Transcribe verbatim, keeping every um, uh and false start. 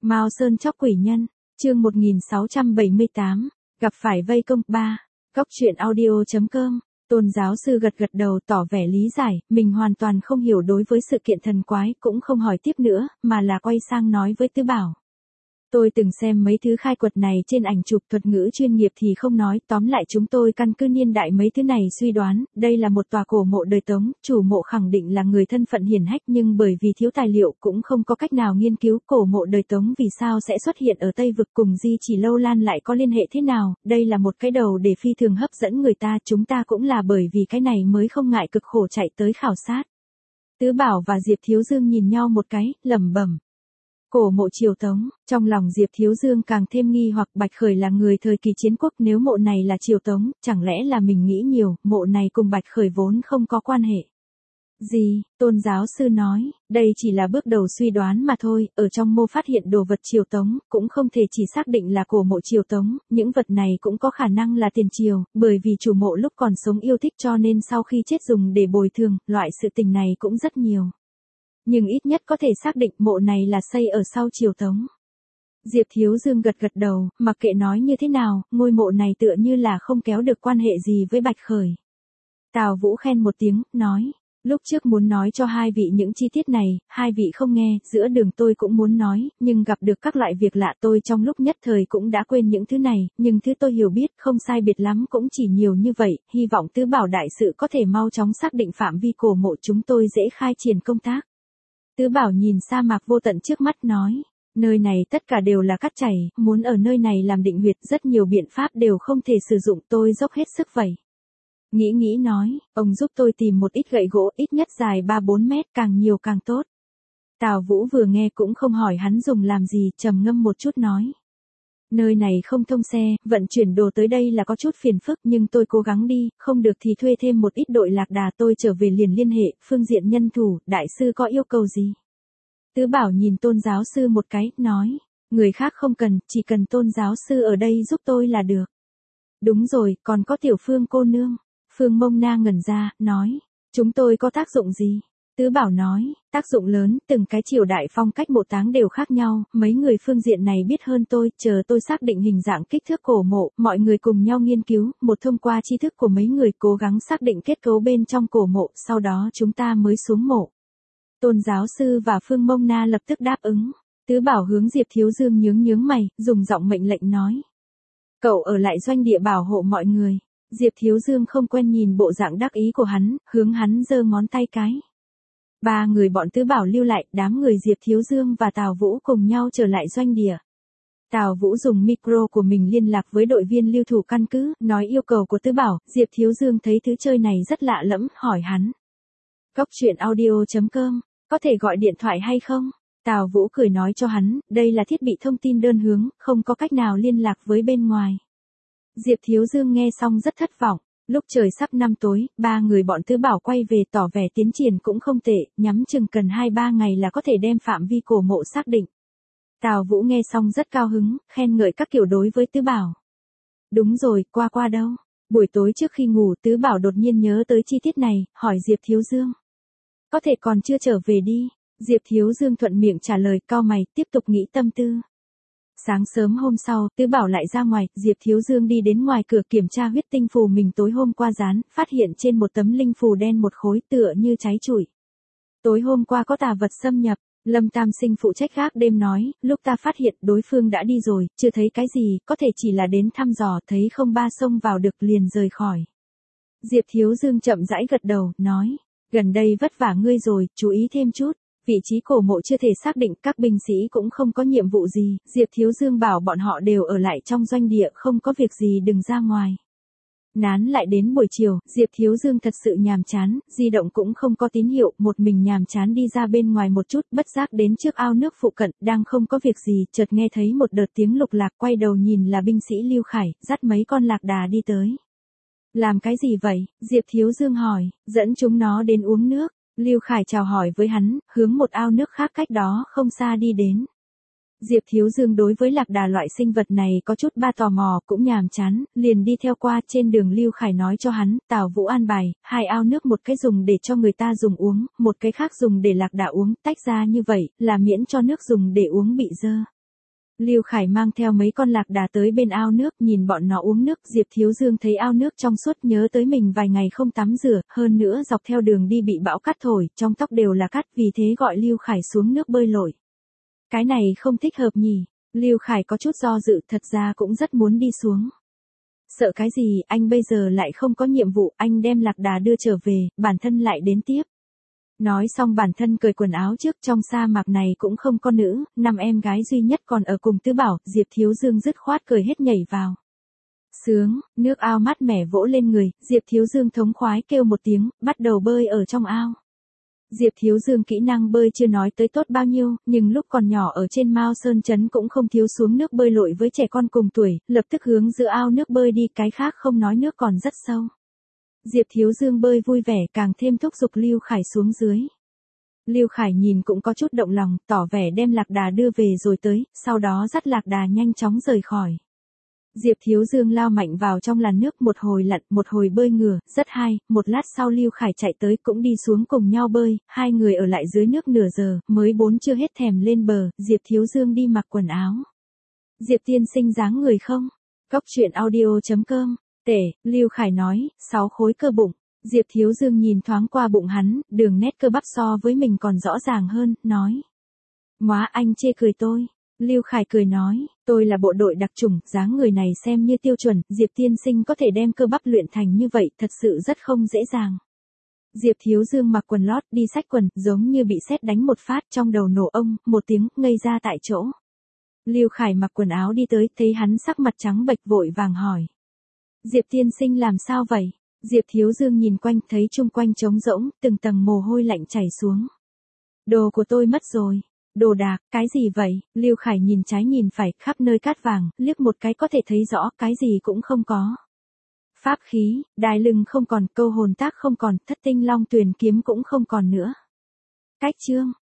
Mao Sơn chóc quỷ nhân, chương một nghìn sáu trăm bảy mươi tám, gặp phải vây công ba. Góc truyện audio chấm com. Tôn giáo sư gật gật đầu tỏ vẻ lý giải, mình hoàn toàn không hiểu đối với sự kiện thần quái, cũng không hỏi tiếp nữa, mà là quay sang nói với Tứ Bảo. Tôi từng xem mấy thứ khai quật này trên ảnh chụp, thuật ngữ chuyên nghiệp thì không nói, tóm lại chúng tôi căn cứ niên đại mấy thứ này suy đoán, đây là một tòa cổ mộ đời Tống, chủ mộ khẳng định là người thân phận hiển hách, nhưng bởi vì thiếu tài liệu cũng không có cách nào nghiên cứu cổ mộ đời Tống vì sao sẽ xuất hiện ở Tây Vực cùng Di Chỉ Lâu Lan lại có liên hệ thế nào, đây là một cái đầu để phi thường hấp dẫn người ta, chúng ta cũng là bởi vì cái này mới không ngại cực khổ chạy tới khảo sát. Tứ Bảo và Diệp Thiếu Dương nhìn nhau một cái, lẩm bẩm. Cổ mộ triều Tống, trong lòng Diệp Thiếu Dương càng thêm nghi hoặc Bạch Khởi là người thời kỳ chiến quốc, nếu mộ này là triều Tống, chẳng lẽ là mình nghĩ nhiều, mộ này cùng Bạch Khởi vốn không có quan hệ. Gì, Tôn giáo sư nói, đây chỉ là bước đầu suy đoán mà thôi, ở trong mộ phát hiện đồ vật triều Tống, cũng không thể chỉ xác định là cổ mộ triều Tống, những vật này cũng có khả năng là tiền triều, bởi vì chủ mộ lúc còn sống yêu thích cho nên sau khi chết dùng để bồi thường, loại sự tình này cũng rất nhiều. Nhưng ít nhất có thể xác định mộ này là xây ở sau triều Tống. Diệp Thiếu Dương gật gật đầu, mặc kệ nói như thế nào, ngôi mộ này tựa như là không kéo được quan hệ gì với Bạch Khởi. Tào Vũ khen một tiếng, nói, lúc trước muốn nói cho hai vị những chi tiết này, hai vị không nghe, giữa đường tôi cũng muốn nói, nhưng gặp được các loại việc lạ tôi trong lúc nhất thời cũng đã quên những thứ này, nhưng thứ tôi hiểu biết không sai biệt lắm cũng chỉ nhiều như vậy, hy vọng Tứ Bảo đại sự có thể mau chóng xác định phạm vi cổ mộ chúng tôi dễ khai triển công tác. Tứ Bảo nhìn sa mạc vô tận trước mắt nói, nơi này tất cả đều là cát chảy, muốn ở nơi này làm định huyệt rất nhiều biện pháp đều không thể sử dụng, tôi dốc hết sức vậy. Nghĩ nghĩ nói, ông giúp tôi tìm một ít gậy gỗ ít nhất dài ba bốn mét, càng nhiều càng tốt. Tào Vũ vừa nghe cũng không hỏi hắn dùng làm gì, trầm ngâm một chút nói. Nơi này không thông xe, vận chuyển đồ tới đây là có chút phiền phức nhưng tôi cố gắng đi, không được thì thuê thêm một ít đội lạc đà tôi trở về liền liên hệ, phương diện nhân thủ, đại sư có yêu cầu gì? Tứ Bảo nhìn Tôn giáo sư một cái, nói, người khác không cần, chỉ cần Tôn giáo sư ở đây giúp tôi là được. Đúng rồi, còn có Tiểu Phương cô nương. Phương Mông Na ngẩn ra, nói, chúng tôi có tác dụng gì? Tứ Bảo nói, tác dụng lớn, từng cái triều đại phong cách mộ táng đều khác nhau, mấy người phương diện này biết hơn tôi, chờ tôi xác định hình dạng kích thước cổ mộ, mọi người cùng nhau nghiên cứu, một thông qua tri thức của mấy người cố gắng xác định kết cấu bên trong cổ mộ, sau đó chúng ta mới xuống mộ. Tôn giáo sư và Phương Mông Na lập tức đáp ứng. Tứ Bảo hướng Diệp Thiếu Dương nhướng nhướng mày, dùng giọng mệnh lệnh nói. Cậu ở lại doanh địa bảo hộ mọi người. Diệp Thiếu Dương không quen nhìn bộ dạng đắc ý của hắn, hướng hắn giơ ngón tay cái. Ba người bọn Tứ Bảo lưu lại, đám người Diệp Thiếu Dương và Tào Vũ cùng nhau trở lại doanh địa. Tào Vũ dùng micro của mình liên lạc với đội viên lưu thủ căn cứ, nói yêu cầu của Tứ Bảo, Diệp Thiếu Dương thấy thứ chơi này rất lạ lẫm, hỏi hắn. Góc truyện audio chấm com, có thể gọi điện thoại hay không? Tào Vũ cười nói cho hắn, đây là thiết bị thông tin đơn hướng, không có cách nào liên lạc với bên ngoài. Diệp Thiếu Dương nghe xong rất thất vọng. Lúc trời sắp năm tối, ba người bọn Tứ Bảo quay về tỏ vẻ tiến triển cũng không tệ, nhắm chừng cần hai ba ngày là có thể đem phạm vi cổ mộ xác định. Tào Vũ nghe xong rất cao hứng, khen ngợi các kiểu đối với Tứ Bảo. Đúng rồi, qua qua đâu? Buổi tối trước khi ngủ Tứ Bảo đột nhiên nhớ tới chi tiết này, hỏi Diệp Thiếu Dương. Có thể còn chưa trở về đi. Diệp Thiếu Dương thuận miệng trả lời, cau mày, tiếp tục nghĩ tâm tư. Sáng sớm hôm sau, Tứ Bảo lại ra ngoài, Diệp Thiếu Dương đi đến ngoài cửa kiểm tra huyết tinh phù mình tối hôm qua dán, phát hiện trên một tấm linh phù đen một khối tựa như cháy trụi. Tối hôm qua có tà vật xâm nhập, Lâm Tam Sinh phụ trách gác đêm nói, lúc ta phát hiện đối phương đã đi rồi, chưa thấy cái gì, có thể chỉ là đến thăm dò, thấy không ba xông vào được liền rời khỏi. Diệp Thiếu Dương chậm rãi gật đầu, nói, gần đây vất vả ngươi rồi, chú ý thêm chút. Vị trí cổ mộ chưa thể xác định, các binh sĩ cũng không có nhiệm vụ gì, Diệp Thiếu Dương bảo bọn họ đều ở lại trong doanh địa, không có việc gì đừng ra ngoài. Nán lại đến buổi chiều, Diệp Thiếu Dương thật sự nhàm chán, di động cũng không có tín hiệu, một mình nhàm chán đi ra bên ngoài một chút, bất giác đến trước ao nước phụ cận, đang không có việc gì, chợt nghe thấy một đợt tiếng lục lạc, quay đầu nhìn là binh sĩ Lưu Khải, dắt mấy con lạc đà đi tới. Làm cái gì vậy? Diệp Thiếu Dương hỏi, dẫn chúng nó đến uống nước. Lưu Khải chào hỏi với hắn, hướng một ao nước khác cách đó không xa đi đến. Diệp Thiếu Dương đối với lạc đà loại sinh vật này có chút ba tò mò, cũng nhàm chán, liền đi theo qua. Trên đường Lưu Khải nói cho hắn, Tào Vũ an bài, hai ao nước, một cái dùng để cho người ta dùng uống, một cái khác dùng để lạc đà uống, tách ra như vậy, là miễn cho nước dùng để uống bị dơ. Lưu Khải mang theo mấy con lạc đà tới bên ao nước, nhìn bọn nó uống nước. Diệp Thiếu Dương thấy ao nước trong suốt, nhớ tới mình vài ngày không tắm rửa, hơn nữa dọc theo đường đi bị bão cát thổi, trong tóc đều là cát, vì thế gọi Lưu Khải xuống nước bơi lội. Cái này không thích hợp nhỉ? Lưu Khải có chút do dự, thật ra cũng rất muốn đi xuống. Sợ cái gì, anh bây giờ lại không có nhiệm vụ, anh đem lạc đà đưa trở về, bản thân lại đến tiếp. Nói xong bản thân cởi quần áo trước, trong sa mạc này cũng không có nữ, năm em gái duy nhất còn ở cùng Tứ Bảo. Diệp Thiếu Dương dứt khoát cởi hết nhảy vào. Sướng, nước ao mát mẻ vỗ lên người, Diệp Thiếu Dương thống khoái kêu một tiếng, bắt đầu bơi ở trong ao. Diệp Thiếu Dương kỹ năng bơi chưa nói tới tốt bao nhiêu, nhưng lúc còn nhỏ ở trên Mao Sơn Trấn cũng không thiếu xuống nước bơi lội với trẻ con cùng tuổi, lập tức hướng giữa ao nước bơi đi, cái khác không nói, nước còn rất sâu. Diệp Thiếu Dương bơi vui vẻ, càng thêm thúc giục Lưu Khải xuống dưới. Lưu Khải nhìn cũng có chút động lòng, tỏ vẻ đem lạc đà đưa về rồi tới, sau đó dắt lạc đà nhanh chóng rời khỏi. Diệp Thiếu Dương lao mạnh vào trong làn nước, một hồi lặn, một hồi bơi ngửa, rất hay. Một lát sau Lưu Khải chạy tới cũng đi xuống cùng nhau bơi, hai người ở lại dưới nước nửa giờ, mới bốn chưa hết thèm lên bờ. Diệp Thiếu Dương đi mặc quần áo. Diệp tiên sinh dáng người không? Cóc truyện audio chấm com. Tể, Lưu Khải nói, sáu khối cơ bụng. Diệp Thiếu Dương nhìn thoáng qua bụng hắn, đường nét cơ bắp so với mình còn rõ ràng hơn, nói. Móa, anh chê cười tôi. Lưu Khải cười nói, tôi là bộ đội đặc chủng, dáng người này xem như tiêu chuẩn, Diệp tiên sinh có thể đem cơ bắp luyện thành như vậy, thật sự rất không dễ dàng. Diệp Thiếu Dương mặc quần lót đi xách quần, giống như bị sét đánh một phát, trong đầu nổ ông, một tiếng, ngây ra tại chỗ. Lưu Khải mặc quần áo đi tới, thấy hắn sắc mặt trắng bệch vội vàng hỏi. Diệp tiên sinh làm sao vậy? Diệp Thiếu Dương nhìn quanh, thấy chung quanh trống rỗng, từng tầng mồ hôi lạnh chảy xuống. Đồ của tôi mất rồi. Đồ đạc, cái gì vậy? Lưu Khải nhìn trái nhìn phải, khắp nơi cát vàng, liếc một cái có thể thấy rõ, cái gì cũng không có. Pháp khí, đai lưng không còn, câu hồn tác không còn, thất tinh long tuyền kiếm cũng không còn nữa. Cách chương.